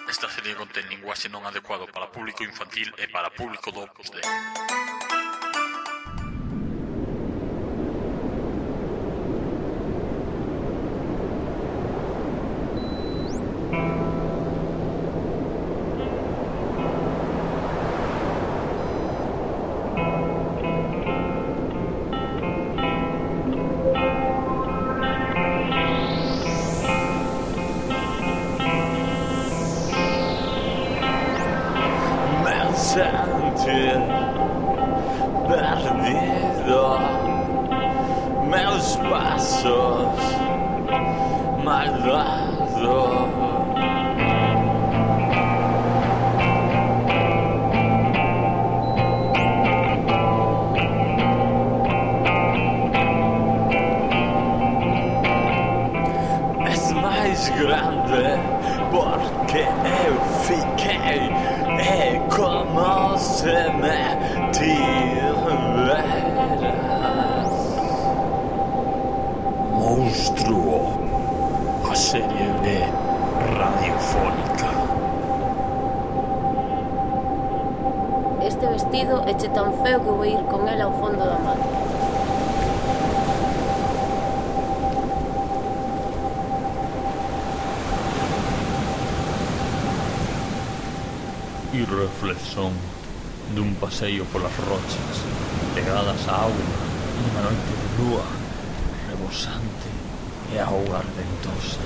Esta serie contén linguaxe non adecuado para público infantil e para público do Opus Dei. Perdido, meus passos mal dado. És mais grande porque eu fiquei. É como se me tiveras. Monstruo, a serie B radiofónica. Este vestido é che tan feo que vou ir con ela ao fondo da mar. E reflexón dun paseio polas rochas pegadas á auga nunha noite de lúa rebosante e auga ardentosa.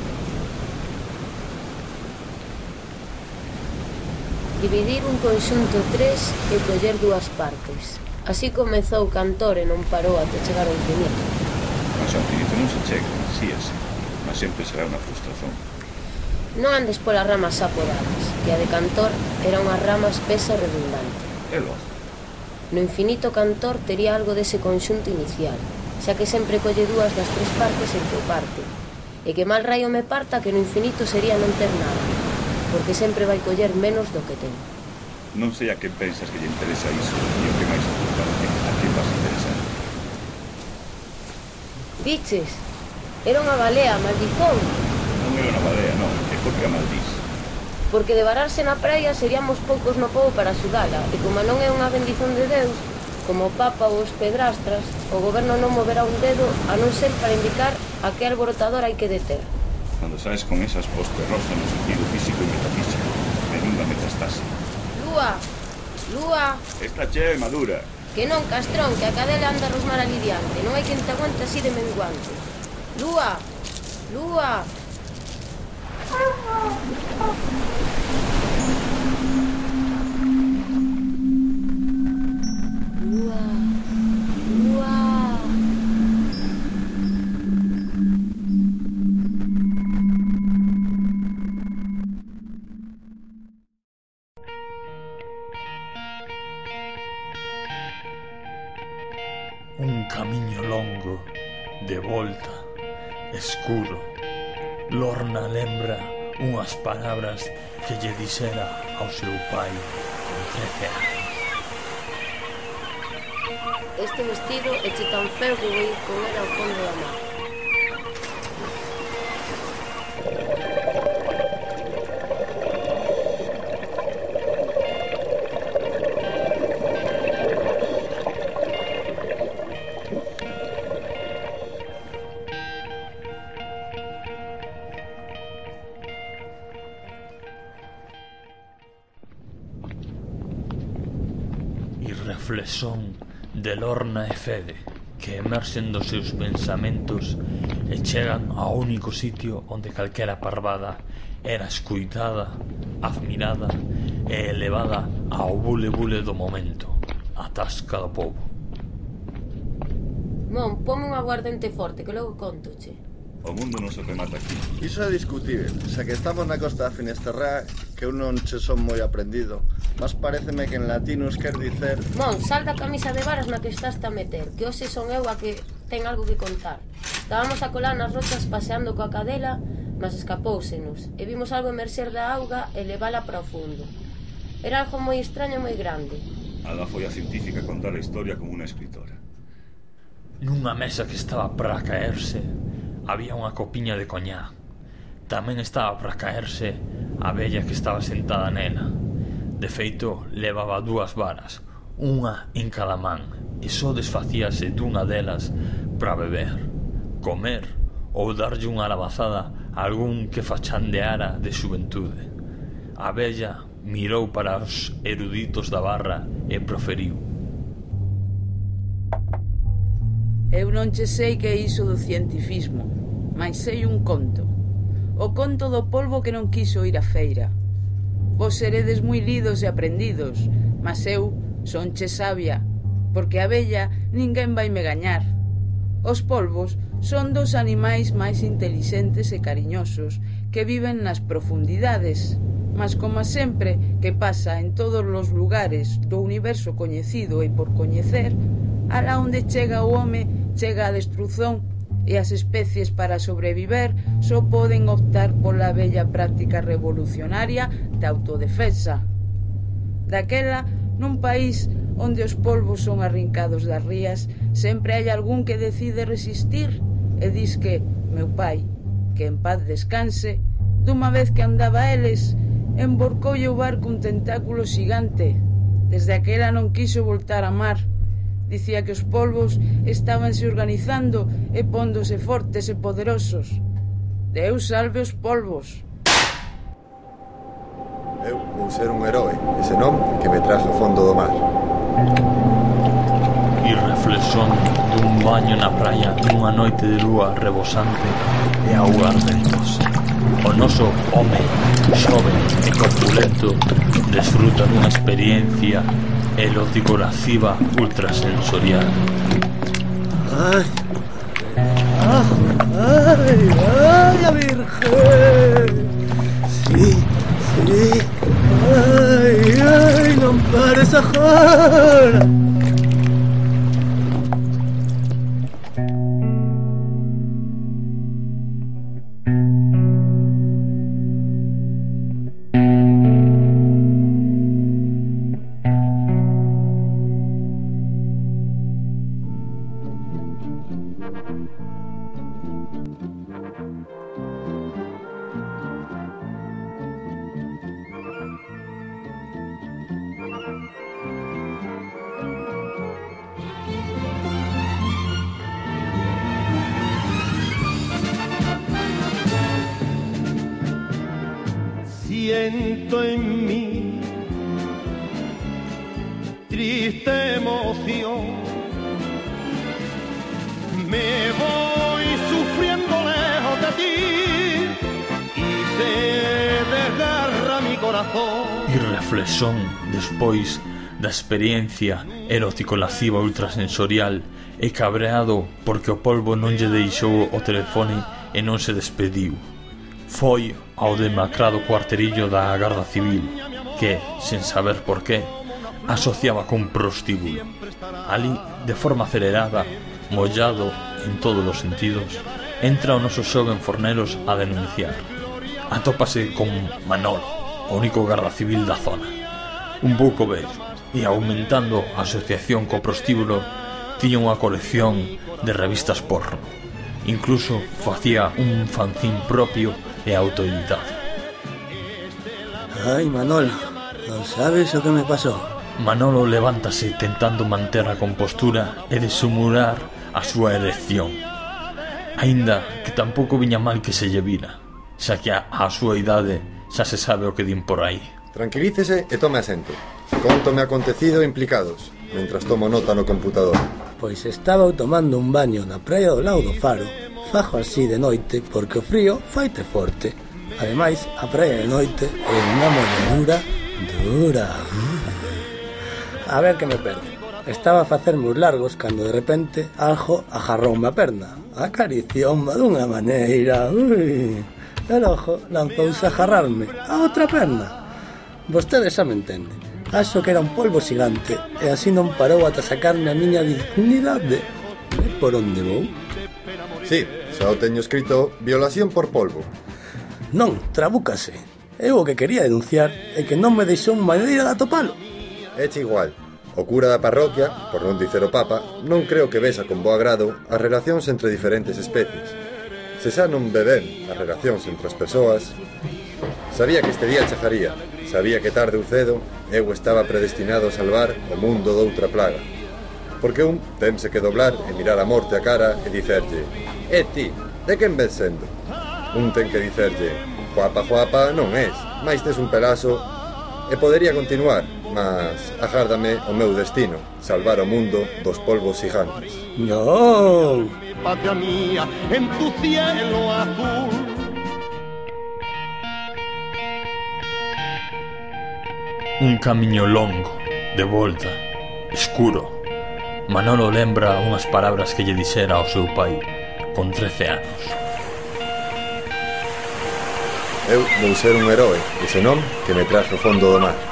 Dividir un conxunto 3 e coller dúas partes. Así comezou Cantor e non parou até chegar ao infinito. Mas ao infinito non se chega, si é así, mas sempre será unha frustración. Non andes polas ramas apodadas, que a de Cantor era unha rama espesa e redundante. É logo. No infinito Cantor tería algo dese conxunto inicial, xa que sempre colle dúas das tres partes en que parte. E que mal raio me parta que no infinito sería non ter nada, porque sempre vai coller menos do que ten. Non sei a quen pensas que lle interesa iso, e o que máis importante, a quen vas a interesar. Viches? Era unha balea, maldizón. Non era unha balea, non, é porque a maldís. Porque de vararse na praia seríamos poucos no pobo para axudala, e como non é unha bendición de Deus, como o Papa ou os pedrastras, o goberno non moverá un dedo a non ser para indicar a que alborotador hai que deter. Cando saes con esas postes rosa no sentido físico e metafísico, menuda metastase. Lúa! Lúa! Esta che é madura. Que non, castrón, que a cadela anda a rosmar ali diante, non hai quen te aguante así de menguante. Lúa! Lúa! Lúa! Lúa! Un camiño longo, de volta, escuro. Lorna lembra unhas palabras que lle dixera ao seu pai con 13 anos. Este vestido é che tan feo que vou ir con ela ao fondo da mar. Reflexón de Lorna e Fede, que emerxen dos seus pensamentos e chegan ao único sitio onde calquera parvada era escuitada, admirada e elevada ao bule-bule do momento, a tasca do pobo. Mon, ponme un aguardente forte, que logo contoche. O mundo non se remata aquí. Iso é discutible, xa que estamos na costa da Finisterra, que eu non che son moi aprendido, mas pareceme que en latinos quer dicer... Mon, sal da camisa de varas na que estás a meter, que hoxe son eu a que ten algo que contar. Estábamos a colar nas rochas paseando coa cadela, mas escapóusenos, e vimos algo emerxer da auga e levala para o fundo. Era algo moi extraño e moi grande. Alba foi a científica a contar a historia como unha escritora. Nunha mesa que estaba para caerse, había unha copiña de coñá. Tamén estaba para caerse a vella que estaba sentada nela. De feito, levaba 2 varas, unha en cada man, e só desfacíase dunha delas para beber, comer ou darlle unha labazada a algún que fachandeara de xuventude. A vella mirou para os eruditos da barra e proferiu: Eu non che sei que é iso do cientifismo, mais sei un conto. O conto do polvo que non quiso ir á feira. Vos seredes moi lidos e aprendidos, mas eu sonche sabia, porque a vella ninguén vai me gañar. Os polvos son dos animais máis intelixentes e cariñosos que viven nas profundidades, mas como sempre que pasa en todos os lugares do universo coñecido e por coñecer, alá onde chega o home chega a destrución, e as especies para sobreviver só poden optar pola bella práctica revolucionaria da autodefensa. Daquela, nun país onde os polvos son arrincados das rías, sempre hai algún que decide resistir e dis que meu pai, que en paz descanse, dunha vez que andaba eles, emborcoulle o barco un tentáculo xigante. Desde aquela non quiso voltar a mar. Dicía que os polvos estabanse organizando e póndose fortes e poderosos. Deus salve os polvos. Eu vou ser un heroe, e senón que me traje ao fondo do mar. E reflexón dun baño na praia nunha noite de lúa rebosante e augas ventos. O noso home, xoven e corpulento, desfruta dunha experiencia erótico-lasciva ultrasensorial. ¡Ay! ¡Ay! ¡Ay, la Virgen! Sí, sí. ¡Ay, ay! ¡No pares agora! Siento en mí triste emoción, me voy sufriendo lejos de ti y se desgarra mi corazón. E reflexón despois da experiencia erótico-lasciva ultrasensorial e cabreado porque o polvo non lle deixou o telefone e non se despediu. Foi ao demacrado cuarterillo da Garda Civil que, sen saber por qué, asociaba con prostíbulo. Ali, de forma acelerada, mollado en todos os sentidos, entra o noso xoven Fornelos a denunciar. Atópase con Manolo, o único Garda Civil da zona, un pouco vello, e aumentando a asociación co prostíbulo, tiña unha colección de revistas porno. Incluso facía un fanzín propio e autoeditado. Ai, Manolo, non sabes o que me pasou. Manolo levántase tentando manter a compostura e disimular a súa erección. Aínda que tampouco viña mal que se lle vira, xa que a súa idade xa se sabe o que din por aí. Tranquilícese e tome asento. Contome acontecido e implicados, mentras tomo nota no computador. Pois estaba tomando un baño na praia do lado do faro. Fajo así de noite porque o frío faite forte. Ademais, a praia de noite é unha molladura dura. A ver que me perde. Estaba a facerme os largos cando de repente algo agarroume a perna. Acaricioume dunha maneira. Ui. El ojo lanzouse a agarrarme a outra perna. Vostede xa me entende. Acho que era un polvo xigante e así non parou ata sacarme a miña dignidade. E por onde vou? Sí, xa o teño escrito violación por polvo. Non, trabúcase. Eu o que quería denunciar é que non me deixou maneira de atopalo. Eche igual. O cura da parroquia, por non dicer o papa, non creo que vexa con bo agrado as relacións entre diferentes especies. Se xa non ve ben as relacións entre as persoas, Sabía que este día chegaría. Sabía que tarde ou cedo eu estaba predestinado a salvar o mundo doutra plaga. Porque un tense que doblar e mirar a morte a cara e dicerlle: ti, de quen ves sendo? Un ten que dicerlle: Juapa, Juapa non és, mais tes un pelazo. E podería continuar, mas agárdame o meu destino, salvar o mundo dos polvos gigantes. Non! Patria mía, en tu cielo azul. Un camiño longo, de volta, escuro. Manolo lembra unhas palabras que lle dixera ao seu pai con 13 anos. Eu vou ser un heroe, e senón que me traje ao fondo do mar.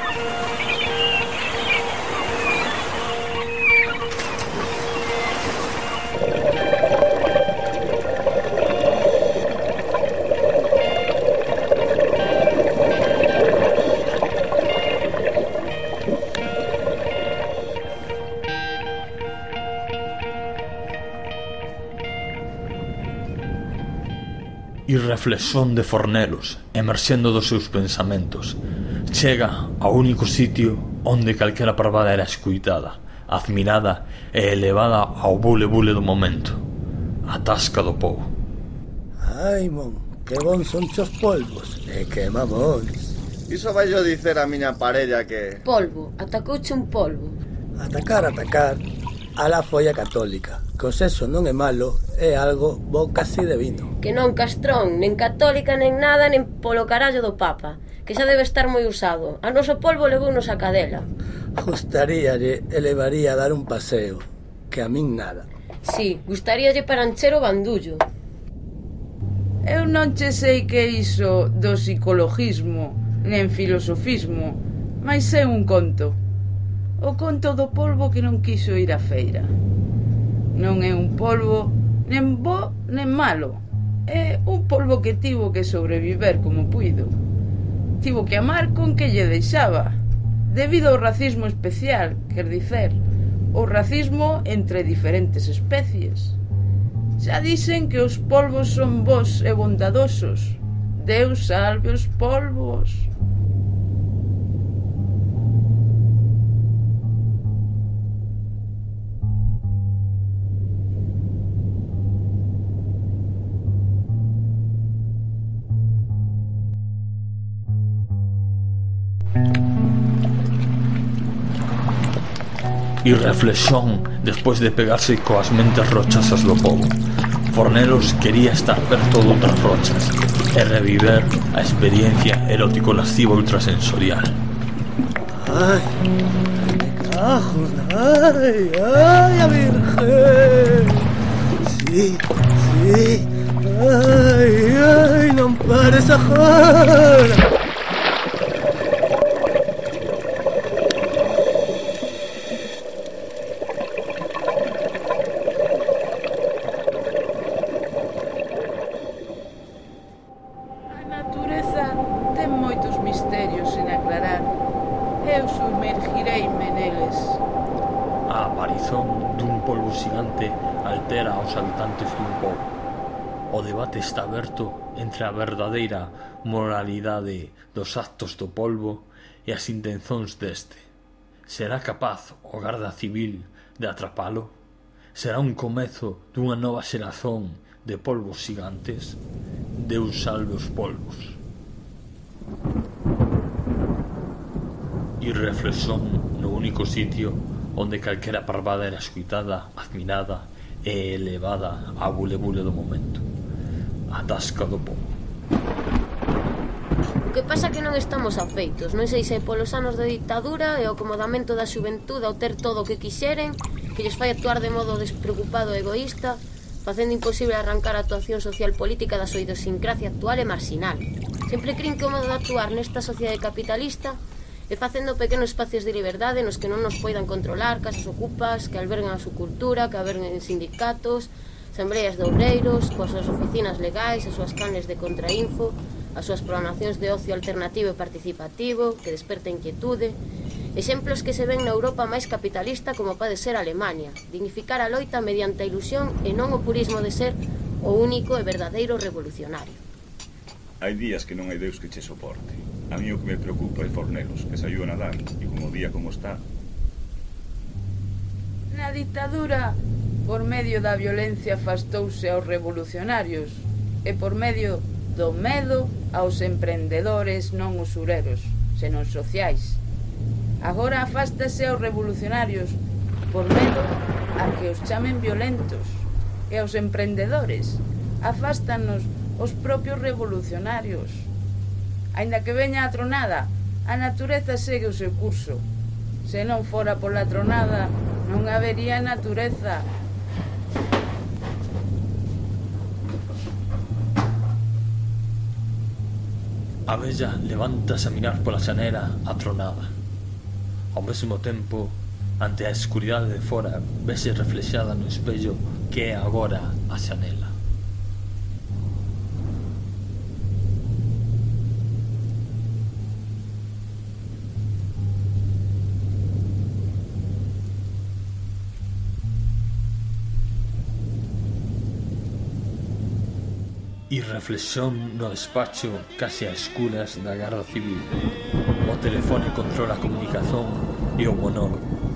Irreflexón de Fornelos, emerxendo dos seus pensamentos, chega ao único sitio onde calquera parvada era escuitada, admirada e elevada ao bule-bule do momento, a tasca do pobo. Ai, mon, que bons son chos polvos, e que mamóns. Iso vai yo dicer a miña parella que... Polvo, atacouche un polvo. Atacar, alá foi a católica. Que o sexo non é malo, é algo bo casi de vino. Que non, castrón, nen católica, nen nada, nen polo carallo do Papa. Que xa debe estar moi usado. A noso polvo levounos a cadela. Gustaríalle e levaría a dar un paseo, que a min nada. Sí, gustaríalle para encher o bandullo. Eu non che sei que iso do psicologismo, nen filosofismo, mais é un conto. O conto do polvo que non quiso ir á feira. Non é un polvo nen bo nen malo. É un polvo que tivo que sobreviver como puido. Tivo que amar con que lle deixaba, debido ao racismo especial, quer dicer, o racismo entre diferentes especies. Xa dicen que os polvos son bos e bondadosos. Deus salve os polvos. Irreflexón despois de pegarse coas mentes rochasas do pobo. Fornelos quería estar perto de outras rochas e reviver a experiencia erótico-lasciva ultrasensorial. Ai, me cajo, ai, a virgen. Sí, ai, non pares agora. Altera aos habitantes dun pobo. O debate está aberto entre a verdadeira moralidade dos actos do polvo e as intenzóns deste. Será capaz o Garda Civil de atrapalo? Será un comezo dunha nova xeración de polvos gigantes? Deus salve os polvos. Irreflexón no único sitio onde calquera parvada era escuitada, admirada e elevada ao bule-bule do momento, a tasca do pobo. O que pasa é que non estamos afeitos. Non sei se polos anos de ditadura e o acomodamento da xuventude ao ter todo o que quixeren, que lles fai actuar de modo despreocupado e egoísta, facendo imposible arrancar a actuación social política da súa idiosincrasia actual e marxinal. Sempre crin que o modo de actuar nesta sociedade capitalista e facendo pequenos espacios de liberdade nos que non nos poidan controlar, casas ocupas que albergan a súa cultura, que alberguen sindicatos, asambleas de obreiros, coas súas oficinas legais, as súas canles de contrainfo, as súas programacións de ocio alternativo e participativo, que desperta inquietude. Exemplos que se ven na Europa máis capitalista como pode ser Alemania, dignificar a loita mediante a ilusión e non o purismo de ser o único e verdadeiro revolucionario. Hai días que non hai Deus que che soporte. A mí o que me preocupa é Fornelos, que saiu a nadar, e como o día como está... Na ditadura, por medio da violencia afastouse aos revolucionarios e por medio do medo aos emprendedores non usureros, senón sociais. Agora afástase aos revolucionarios por medo a que os chamen violentos e aos emprendedores afástanos os propios revolucionarios. Aínda que veña a tronada, a natureza segue o seu curso. Se non fora pola tronada, non habería natureza. A vella levántase a mirar pola xanela a tronada. Ao mesmo tempo, ante a escuridade de fora, vese reflexada no espello que é agora a xanela. E reflexión no despacho case a escuras da Garda Civil. O telefone controla a comunicación e o monólogo.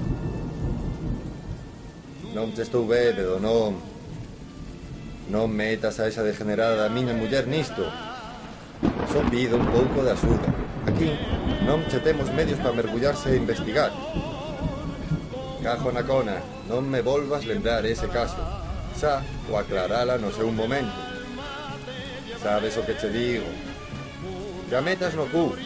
Non te estou bébedo, non. Non metas a esa degenerada da miña muller nisto. Só pido un pouco de axuda. Aquí non che temos medios para mergullarse e investigar. Cajo na cona, non me volvas lembrar ese caso. Xa o aclarala no seu momento. Sabes o que te digo. Que a metas no cu.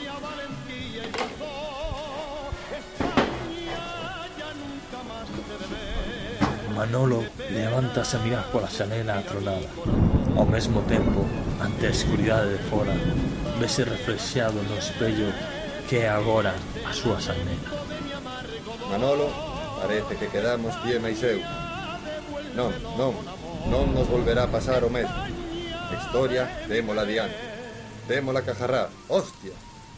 Manolo levántase a mirar pola xanela atronada. Ao mesmo tempo, ante a escuridade de fora, vese reflexado no espello que é agora a súa xanela. Manolo, parece que quedamos ti e máis eu. Non nos volverá a pasar o mesmo. A historia, témola adiante. Témola que agarrar. Hostia!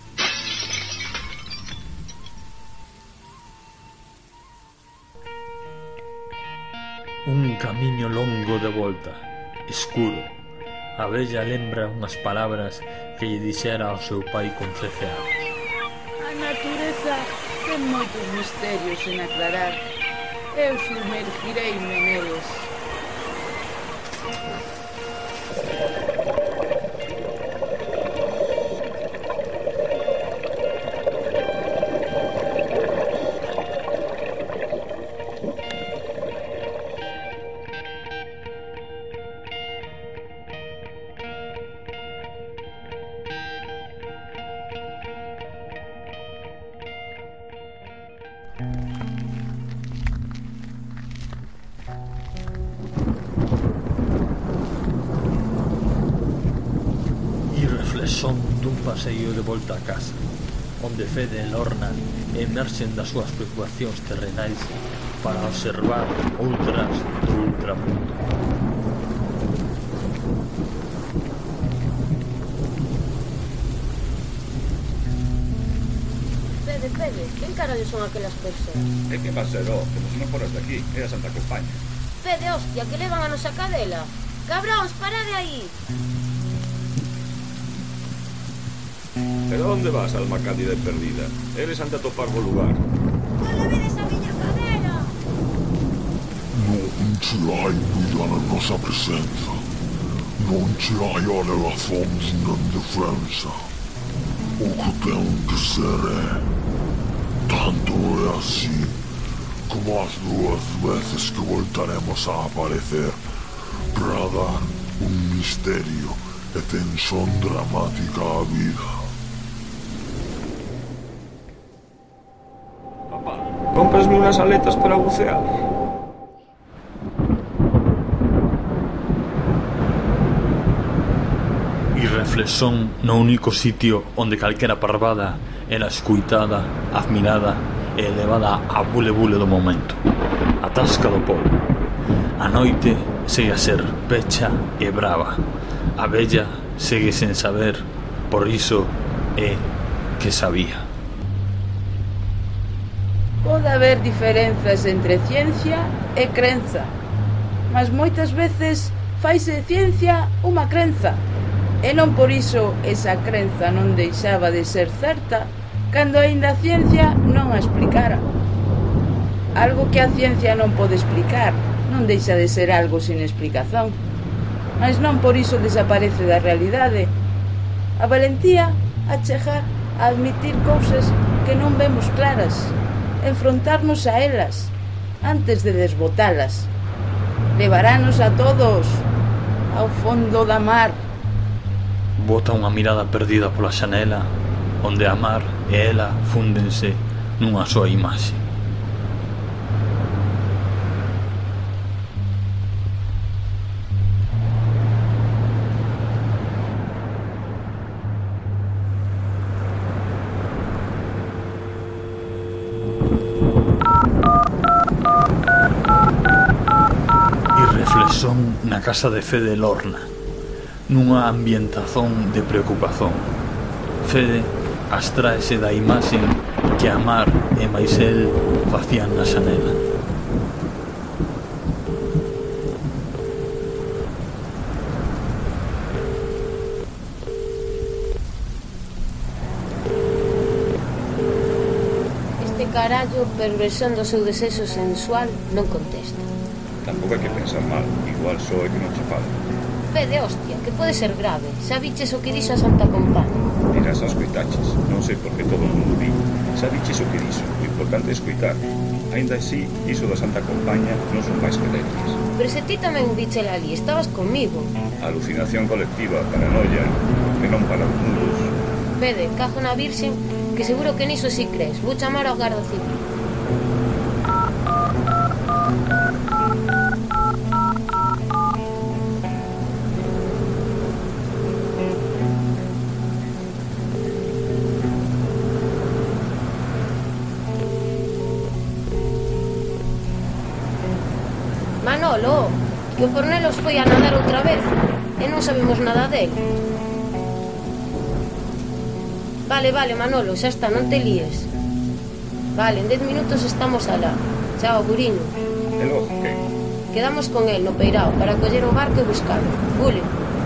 Un camiño longo de volta, escuro. A vella lembra unhas palabras que lle dixera ao seu pai con 13 anos. A natureza ten moitos misterios en aclarar. Eu sumergireime neles. Son dun paseo de volta a casa, onde Fede e Lorna emerxen das súas preocupacións terrenais para observar outras do ultramundo. Fede, quen carallo son aquelas persoas? E que va a ser, como se non foras de aquí, é a Santa Compaña. Fede, hostia, que levan a nosa cadela. Cabróns, parade aí. Pero onde vas, alma cándida e perdida? Eres ante a topar bo lugar. Non vedes a miña cadela? Non che hai vida na nosa presenza. Non che hai alegacións nen defensa. O que ten que ser é... Tanto é así como as 2 veces que voltaremos a aparecer para dar un misterio e tensión dramática á vida. Cómprasme unas aletas para bucear. E reflexón no único sitio onde calquera parvada era escuitada, admirada e elevada a bule-bule do momento, a tasca do pobo. A noite segue a ser pecha e brava. A vella segue sen saber, por iso é que sabía. Pode haber diferenzas entre ciencia e crenza, mas moitas veces faise ciencia unha crenza. E non por iso esa crenza non deixaba de ser certa cando aínda a ciencia non a explicara. Algo que a ciencia non pode explicar non deixa de ser algo sin explicación, mas non por iso desaparece da realidade. A valentía a chegar a admitir cousas que non vemos claras, enfrontarnos a elas antes de desbotalas. Levarános a todos ao fondo da mar. Bota unha mirada perdida pola xanela, onde a mar e ela fúndense nunha soa imaxe. Reflexón na casa de Fede Lorna, nunha ambientación de preocupación. Fede abstraese da imaxe que a mar e máis el facían na xanela. Este carallo, perversión do seu desexo sensual, non contesta. Tampouco hai que pensar mal, igual só é que non che fala. Fede, hostia, que pode ser grave. Sabiches o que dixo a Santa Compaña? Dirás aos coitaches, non sei por que todo o mundo di. Sabiches o que dixo, o importante é escoitar. Aínda así, iso da Santa Compaña non son máis que letras. Pero se ti tamén dichela ali, estabas comigo. Alucinación colectiva, paranoia, que non para os muros. Fede, cajo na virxen, que seguro que niso si crees. Vou chamar ao Garda Civil. Manolo, que o Fornelos foi a nadar outra vez e non sabemos nada dele. Vale, Manolo, xa está, non te líes. Vale, en 10 minutos estamos alá. Chao, guriño. E logo, que? Quedamos con el no Peirao para coller o barco e buscalo. Gule.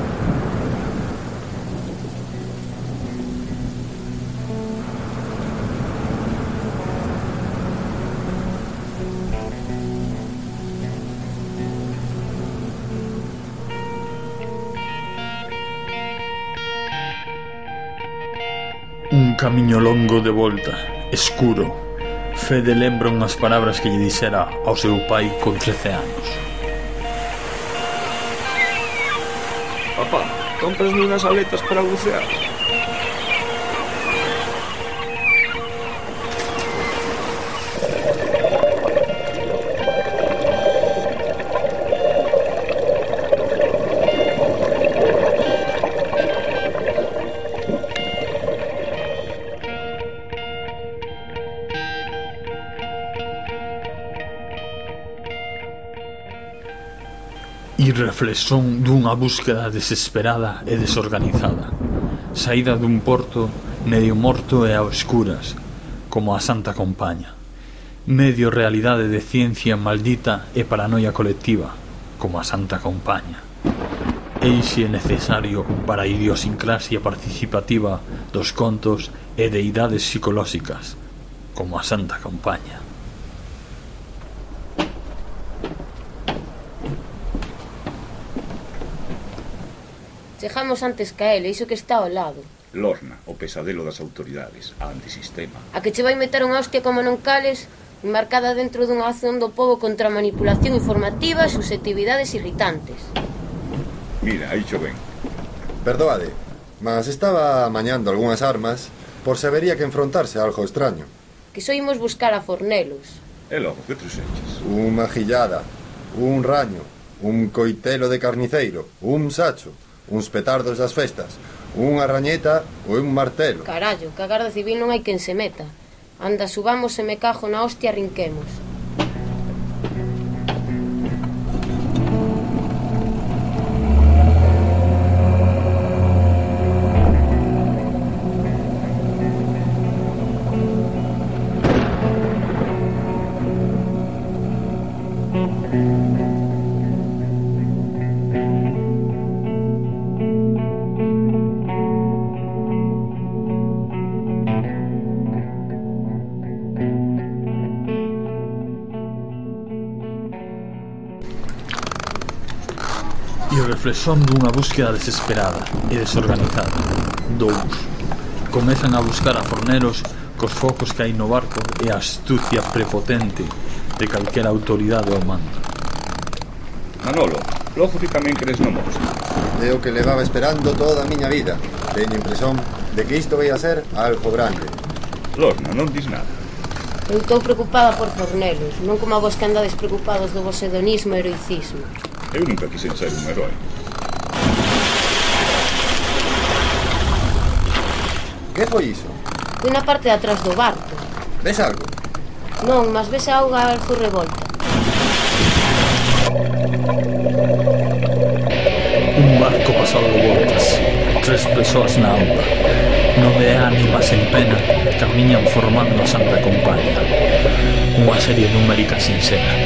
Un camiño longo de volta, escuro. Fede lembra unhas palabras que lle dixera ao seu pai con 13 anos. Papá, cómprasme unhas aletas para bucear. Reflexón dunha búsqueda desesperada e desorganizada, saída dun porto medio morto e a oscuras, como a Santa Compaña, medio realidade de ciencia maldita e paranoia colectiva, como a Santa Compaña, eixe necesario para a idiosincrasia participativa dos contos e deidades psicolóxicas, como a Santa Compaña. Chegamos antes que a ele, iso que está ao lado. Lorna, o pesadelo das autoridades, a antisistema. A que che vai meter unha hostia como non cales, marcada dentro dunha acción do pobo contra a manipulación informativa e susceptibilidades irritantes. Mira, aí xo ven. Perdoade, mas estaba amañando algunhas armas por se vería que enfrontarse a algo extraño. Que só imos buscar a Fornelos. E logo, que truxeches? Unha gillada, un raño, un coitelo de carniceiro, un sacho, uns petardos das festas, unha rañeta ou un martelo. Carallo, que a Garda Civil non hai quen se meta. Anda, subamos e me cajo na hostia, rinquemos. reflexión dunha búsqueda desesperada e desorganizada. 2. Comezan a buscar a Fornelos cos focos que hai no barco e a astucia prepotente de calquera autoridade ao mando. Manolo, logo ti tamén crees no monstro. É o que levaba esperando toda a miña vida. Teño impresión de que isto vai a ser algo grande. Lorna, non dis nada. Eu estou preocupada por Fornelos, non como a vos que andades preocupados do vos hedonismo e heroicismo. Eu nunca quixen ser un herói. Que foi iso? Fui na parte de atrás do barco. Ves algo? Non, mas ves a auga algo revolta. Un barco pasado de voltas, 3 persoas na auga. 9 ánimas en pena camiñan formando a Santa Compaña. Unha serie numérica sincera.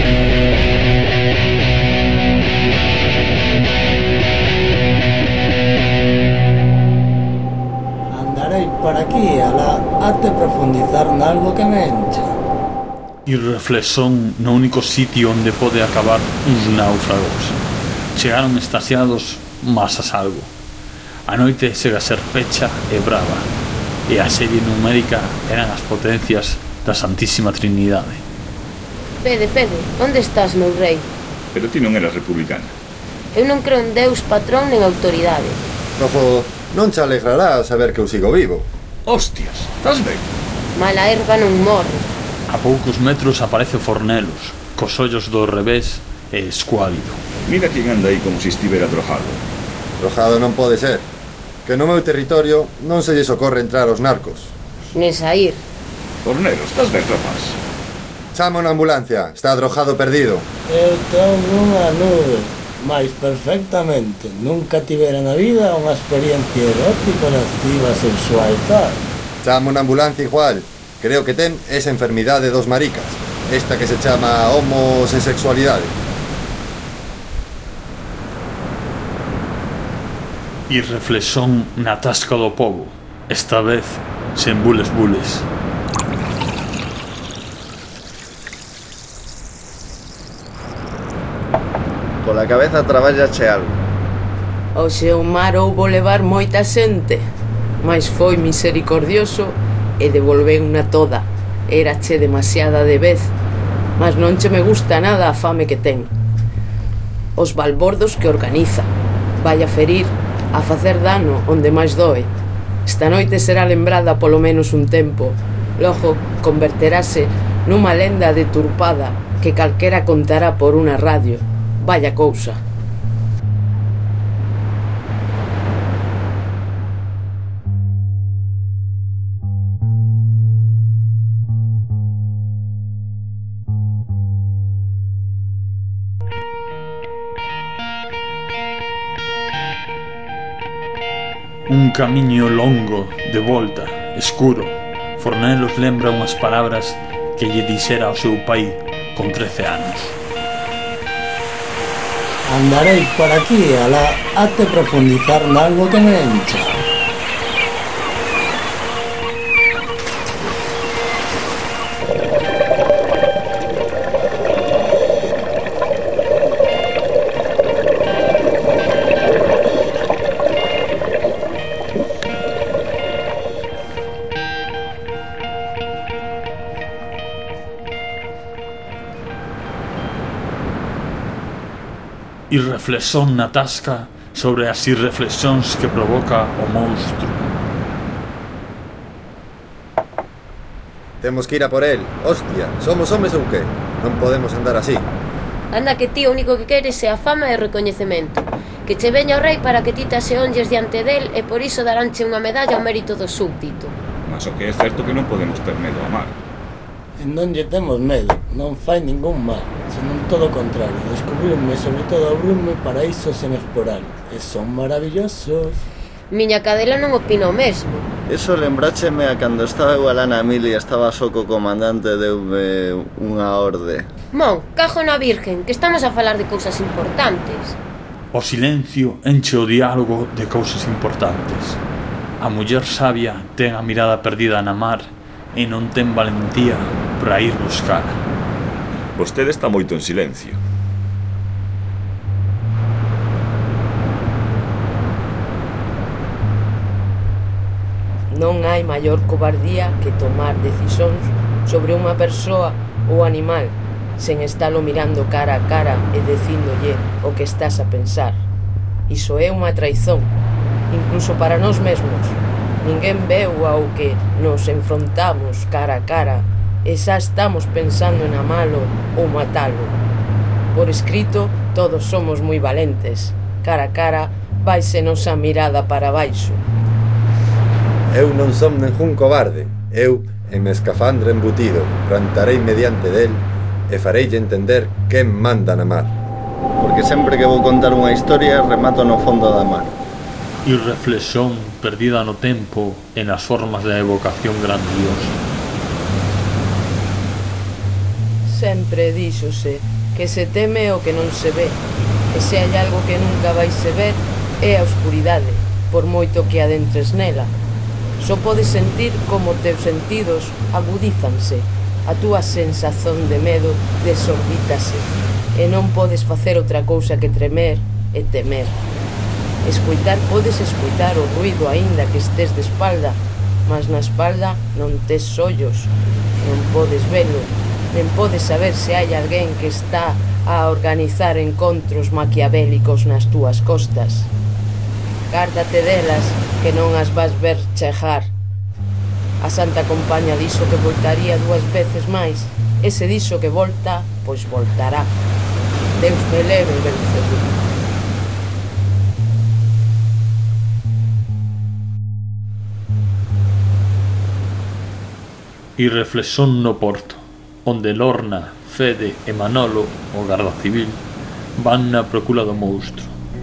Andarei por aquí alá até profundizar nalgo que me encha. E reflexón no único sitio onde pode acabar uns náufragos. Chegaron estasiados, mas a salvo. A noite chega a ser pecha e brava, e a serie numérica eran as potencias da Santísima Trinidade. Fede, onde estás, meu rei? Pero ti non eras republicana. Eu non creo en Deus, patrón, nen autoridade. Rofo, non te alegrará saber que eu sigo vivo. Hostias, estás ben? Mala erva non morre. A poucos metros aparece Fornelos, cos ollos do revés e escuálido. Mira quen anda aí como se estivera drogado. Drogado non pode ser. Que no meu territorio non se lles ocorre entrar aos narcos. Nen saír. Fornelos, estás ben, rapaz? Chama unha ambulancia, está drogado perdido. Eu estou nunha nube, mais perfectamente. Nunca tivera na vida unha experiencia erótica lasciva sexual tal. Chama unha ambulancia igual. Creo que ten esa enfermidade dos maricas. Esta que se chama homosexualidade. E reflexón na tasca do pobo, esta vez sen bules. Pola cabeza traballache algo. Oxe o mar houbo levar moita xente, mas foi misericordioso e devolveuna toda. Erache demasiada de vez, mas non che me gusta nada a fame que ten. Os balbordos que organiza, vai a ferir, a facer dano onde máis doe. Esta noite será lembrada polo menos un tempo. Logo converterase nunha lenda deturpada que calquera contará por unha radio. Vaya cousa. Un camiño longo, de volta, escuro. Fornelos lembra unhas palabras que lle dixera ao seu pai con 13 anos. Andarei por aquí alá até profundizar nalgo que me encha. Irreflexón na tasca sobre as irreflexións que provoca o monstro. Temos que ir a por el. Hostia, somos homes ou que? Non podemos andar así. Anda que ti o único que queres é a fama e o recoñecemento. Que che veña o rei para que ti te aseonlles diante del e por iso daranche unha medalla ao mérito do súbdito. Mas o que é certo que non podemos ter medo a mar. E non lle temos medo, non fai ningún mal, senón todo o contrario. Descubrirme sobre todo o brume paraíso sen explorar, e son maravillosos. Miña cadela non opina o mesmo. Eso lembrácheme a cando estaba eu alá na mili e estaba só co comandante deume unha orde. Mon, cajo na virgen, que estamos a falar de cousas importantes. O silencio enche o diálogo de cousas importantes. A muller sabia ten a mirada perdida na mar e non ten valentía para ir buscar. Vostede está moito en silencio. Non hai maior cobardía que tomar decisións sobre unha persoa ou animal sen estalo mirando cara a cara e dicíndolle o que estás a pensar. Iso é unha traizón, incluso para nós mesmos. Ninguén veu ao que nos enfrontamos cara a cara e xa estamos pensando en amalo ou matalo. Por escrito, todos somos moi valentes. Cara a cara, váisenos a mirada para baixo. Eu non son ningún cobarde. Eu, en me escafandre embutido, plantarei mediante del e fareille entender quen manda na mar. Porque sempre que vou contar unha historia, remato no fondo da mar. E reflexión perdida no tempo e nas formas de evocación grandiosa. Sempre díxose que se teme o que non se ve, e se hai algo que nunca vais se ver é a oscuridade, por moito que adentres nela. Só podes sentir como teus sentidos agudízanse, a túa sensación de medo desorbítase, e non podes facer outra cousa que tremer e temer. Escoitar podes escoitar o ruido aínda que estés de espalda, mas na espalda non tes ollos, non podes velo, nen podes saber se hai alguén que está a organizar encontros maquiavélicos nas túas costas. Gárdate delas, que non as vas ver chegar. A Santa Compaña dixo que voltaría 2 veces máis, e se dixo que volta, pois voltará. Deus me leve, Belcebú. E reflexión no porto, onde Lorna, Fede e Manolo, o garda civil, van na procura do monstro.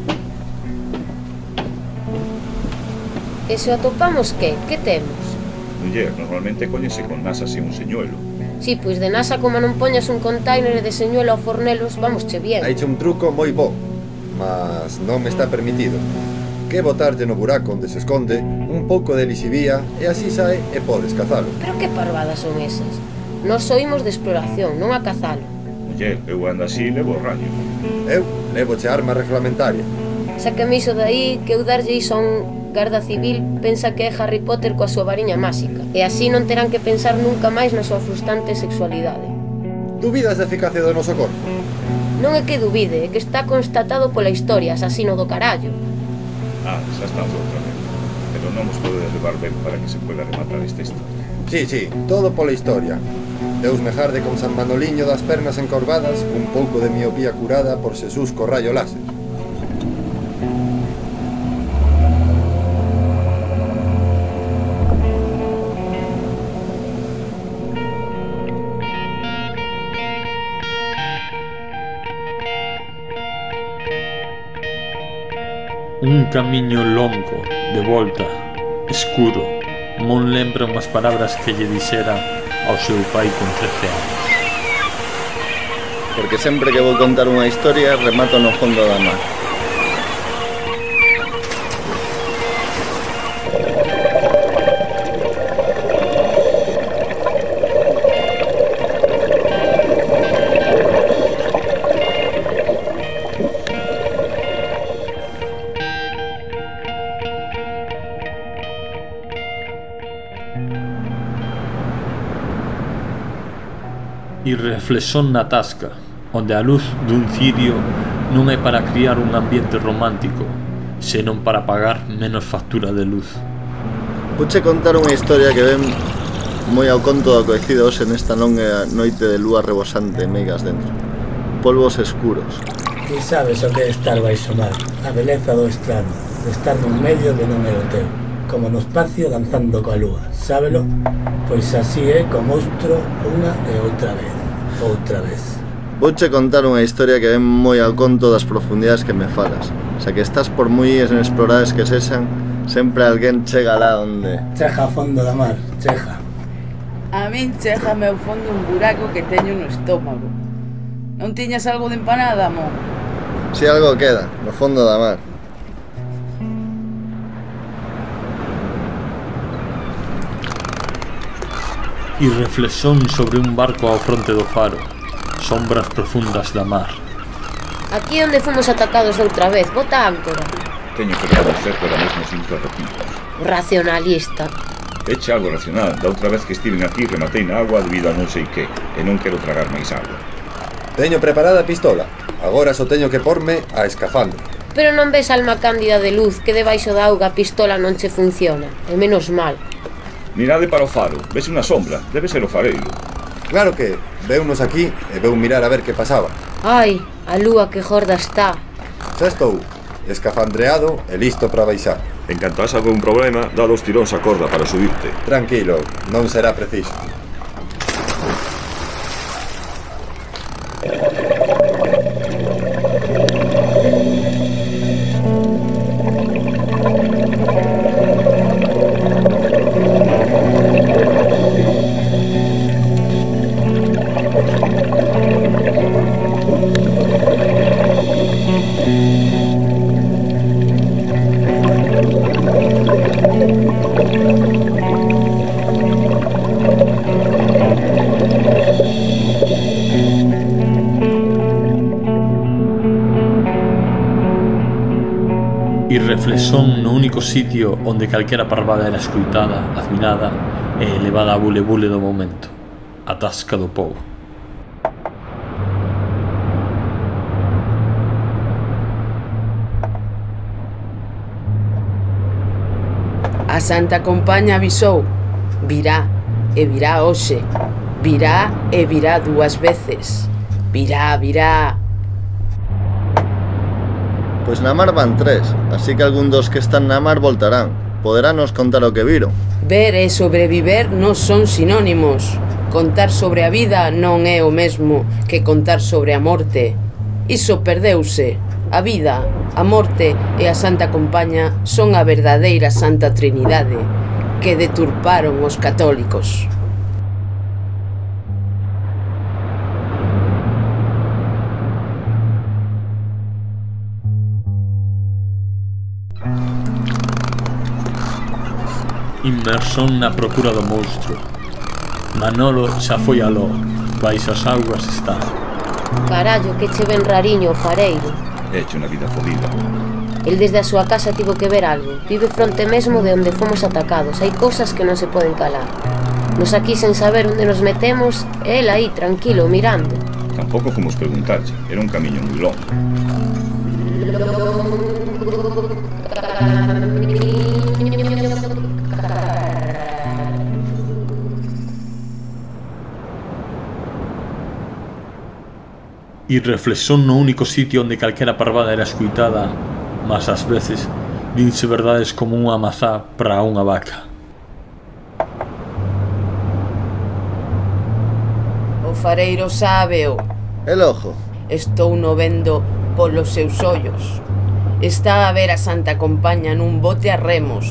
E se o atopamos que temos? Muller, normalmente coñese con nasas e un señuelo. Si, pois de nasa como non poñas un container de señuelo ao fornelos, vamos che bien. Haiche un truco moi bo, mas non me está permitido. Que botarlle no buraco onde se esconde un pouco de lixivía e así sae e podes cazalo. Pero que parvadas son esas? Nós soimos de exploración, non a cazalo. Muller, eu ando así e levo o raño. Eu levoche arma reglamentaria. Sácame iso daí, que eu darlle iso a un garda civil pensa que é Harry Potter coa súa variña máxica, e así non terán que pensar nunca máis na súa frustrante sexualidade. Dubidas da eficacia do noso corpo? Non é que dubide, é que está constatado pola historia, asasino do carallo. Ah, xa estamos outra vez. Pero non nos pode levar ben para que se pueda rematar esta historia. Sí, todo pola historia. Deus me jarde con San Manoliño das pernas encorvadas, un pouco de miopía curada por Xesús co rayo láser. Un camiño longo, de volta, escuro, non lembra unhas palabras que lle dixera ao seu pai con 13 anos. Porque sempre que vou contar unha historia, remato no fondo da mar. E reflexión na tasca, onde a luz dun cirio non é para criar un ambiente romántico, senón para pagar menos factura de luz. Vouche contar unha historia que ven moi ao conto do acoecido hoxe nesta longa noite de lúa rebosante e meigas dentro. Polvos escuros. Ti sabes o que é estar baixo mar, a beleza do estrano, de estar nun medio que non é o teu, como no espacio danzando coa lúa, sábelo? Pois así é co monstro unha e outra vez. Vouche contar unha historia que ven moi ao conto das profundidades que me falas. Xa que estás por moi inexploradas que sexan, sempre alguén chega lá onde... Chega ao fondo da mar, chega. A min chégame ao fondo un buraco que teño no estómago. Non tiñas algo de empanada, amor? Si algo queda, no fondo da mar. E reflexión sobre un barco ao fronte do faro, sombras profundas da mar. Aquí onde fomos atacados outra vez, bota áncora. Teño que reconocer que ahora mesmo sinto arrepios. Racionalista. Eche algo racional. Da outra vez que estiven aquí rematei na agua debido a non sei que, e non quero tragar máis agua. Teño preparada a pistola. Agora só teño que porme a escafandra. Pero non ves alma cándida de luz que debaixo da auga a pistola non che funciona. E menos mal. Mirade para o faro. Vese unha sombra. Debe ser o fareiro. Claro que veunos aquí e veu mirar a ver que pasaba. Ai, a lúa que gorda está. Xa estou, escafandreado e listo para baixar. En canto has algún problema, dá dos tiróns a corda para subirte. Tranquilo, non será preciso. E reflexón no único sitio onde calquera parvada era escoitada, admirada e elevada a bule-bule do momento, a tasca do pobo. A Santa Compaña avisou. Virá, e virá hoxe. Virá e virá 2 veces. Virá, virá. Pois na mar van 3, así que algún dos que están na mar voltarán. Poderános contar o que viron. Ver e sobreviver non son sinónimos. Contar sobre a vida non é o mesmo que contar sobre a morte. Iso perdeuse. A vida, a morte e a Santa Compaña son a verdadeira Santa Trinidade que deturparon os católicos. Inmersón na procura do monstro. Manolo xa foi aló, baixo as augas está. Carallo, que che ven rariño o fareiro. Hecho unha vida fodida. El desde a súa casa tivo que ver algo. Vive fronte mesmo de onde fomos atacados. Hai cousas que non se poden calar. Nos aquí sen saber onde nos metemos, e el aí, tranquilo, mirando. Tampouco fomos preguntarche, era un camiño moi longo. E reflexón no único sitio onde calquera parvada era escuitada, mas ás veces dinse verdades como unha mazá para unha vaca. O fareiro sábeo. El ojo. Estou no vendo polos seus ollos. Está a ver a Santa Compaña nun bote a remos.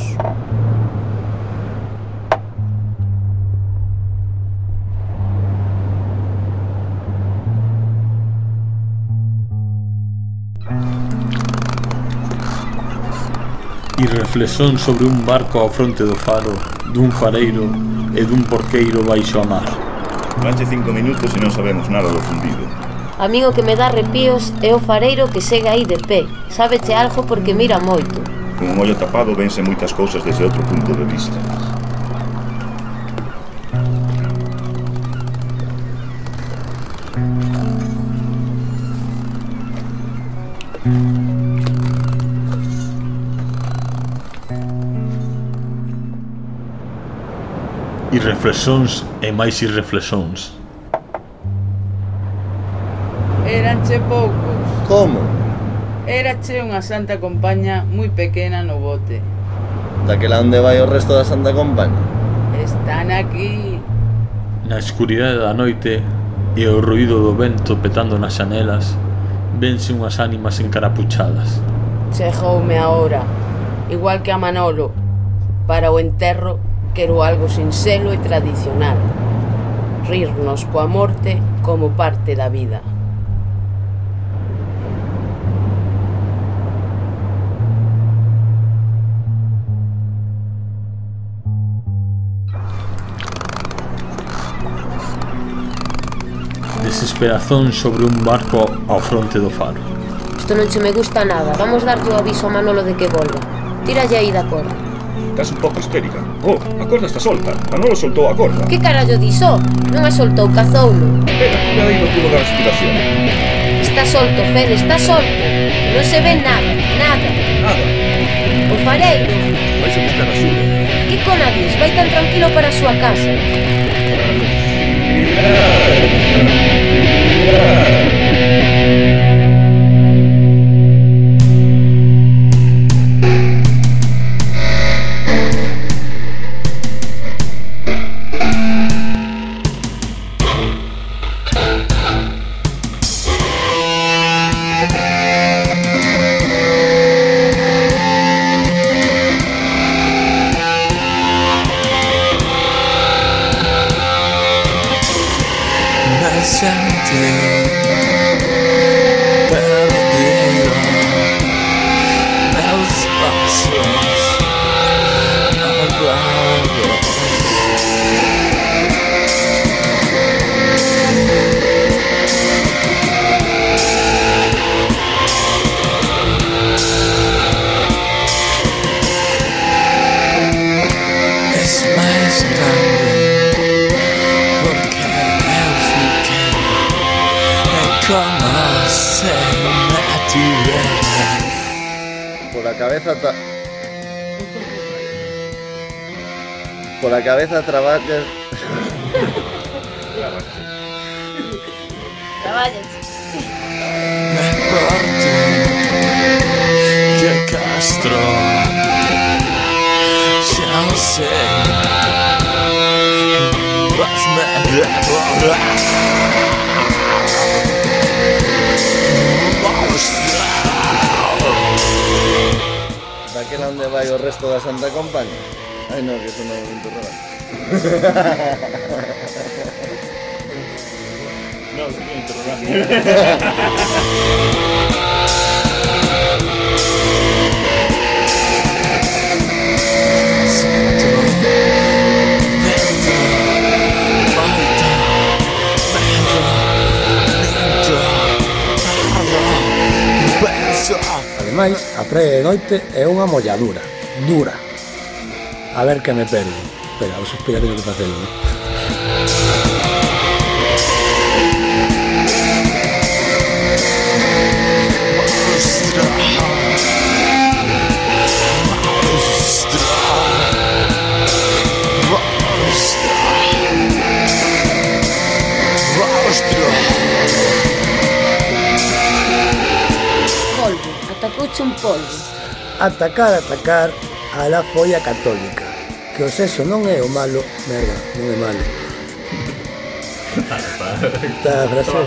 E reflexón sobre un barco ao fronte do faro, dun fareiro e dun porqueiro baixo a mar. Vanche 5 minutos e non sabemos nada do fundido. A min o que me dá arrepíos é o fareiro que segue aí de pé. Sábeche algo porque mira moito. Con un ollo tapado vense moitas cousas desde outro punto de vista. E reflexóns e máis irreflexóns. Eranche poucos. Como? Erache unha Santa Compaña moi pequena no bote. Daquela onde vai o resto da Santa Compaña? Están aquí. Na escuridade da noite e o ruído do vento petando nas xanelas, vense unhas ánimas encarapuchadas. Chegoume a hora, igual que a Manolo. Para o enterro quero algo sinxelo e tradicional. Rirnos coa morte como parte da vida. Desesperazón sobre un barco ao fronte do faro. Isto non che me gusta nada. Vamos darte o aviso a Manolo de que volva. Tíralle aí da corda. Estás un pouco histérica. Oh, a corda está solta. Manolo soltou a corda. Que carallo diso? Non a soltou, cazouno. Espera, cuidado aí no tubo da respiración. Está solto, Fede, está solto. Non se ve nada, nada. Nada. O fareiro. Vais a buscar axuda. Que conadis? Vai tan tranquilo para a súa casa. Por la cabeza traballas. Traballas. Que Castro xa sei. Vas-me daquela onde vai o resto da Santa Compaña. Ai no, que eso non é un interrogante. No, que é un interrogante. Ademais, a praia de noite é unha molladura, dura. A ver que me perdo. Espera, vos explicaré o que facelo, non? Polvo, atacouche un polvo. Atacar, alá foi a católica. Que o sexo non é o malo, merda, non é malo. Está a frase.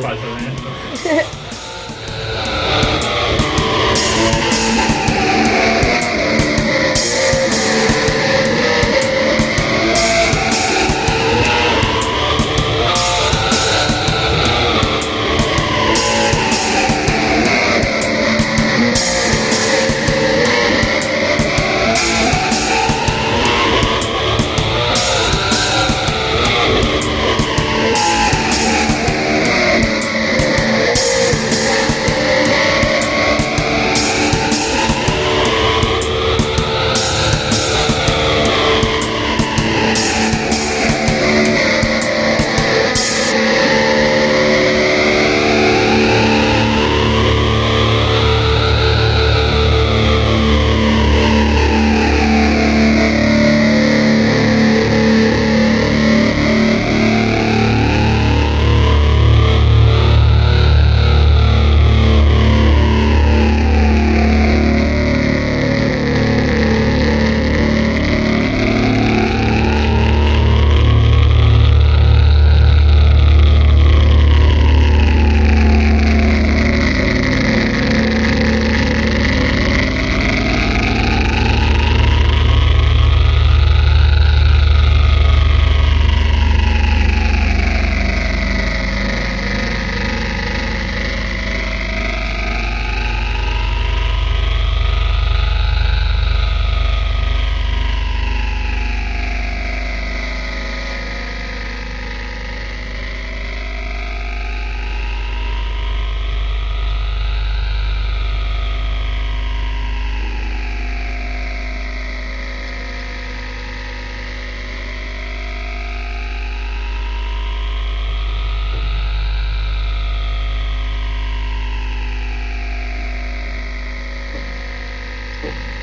tempo.